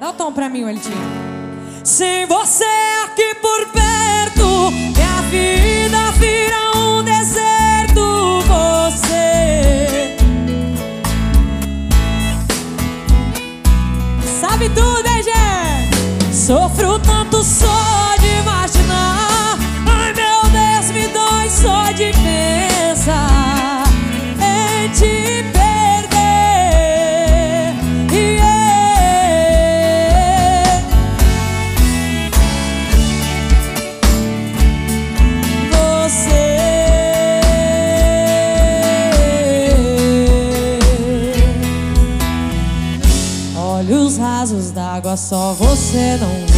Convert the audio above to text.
Dá o tom pra mim, Wellington. Sem você aqui por perto, minha vida vira um deserto. Você sabe tudo, hein, gente? Sofro tanto só de imaginar. Ai, meu Deus, me dói só de pensar em te perder. Você olhos rasos d'água, só você não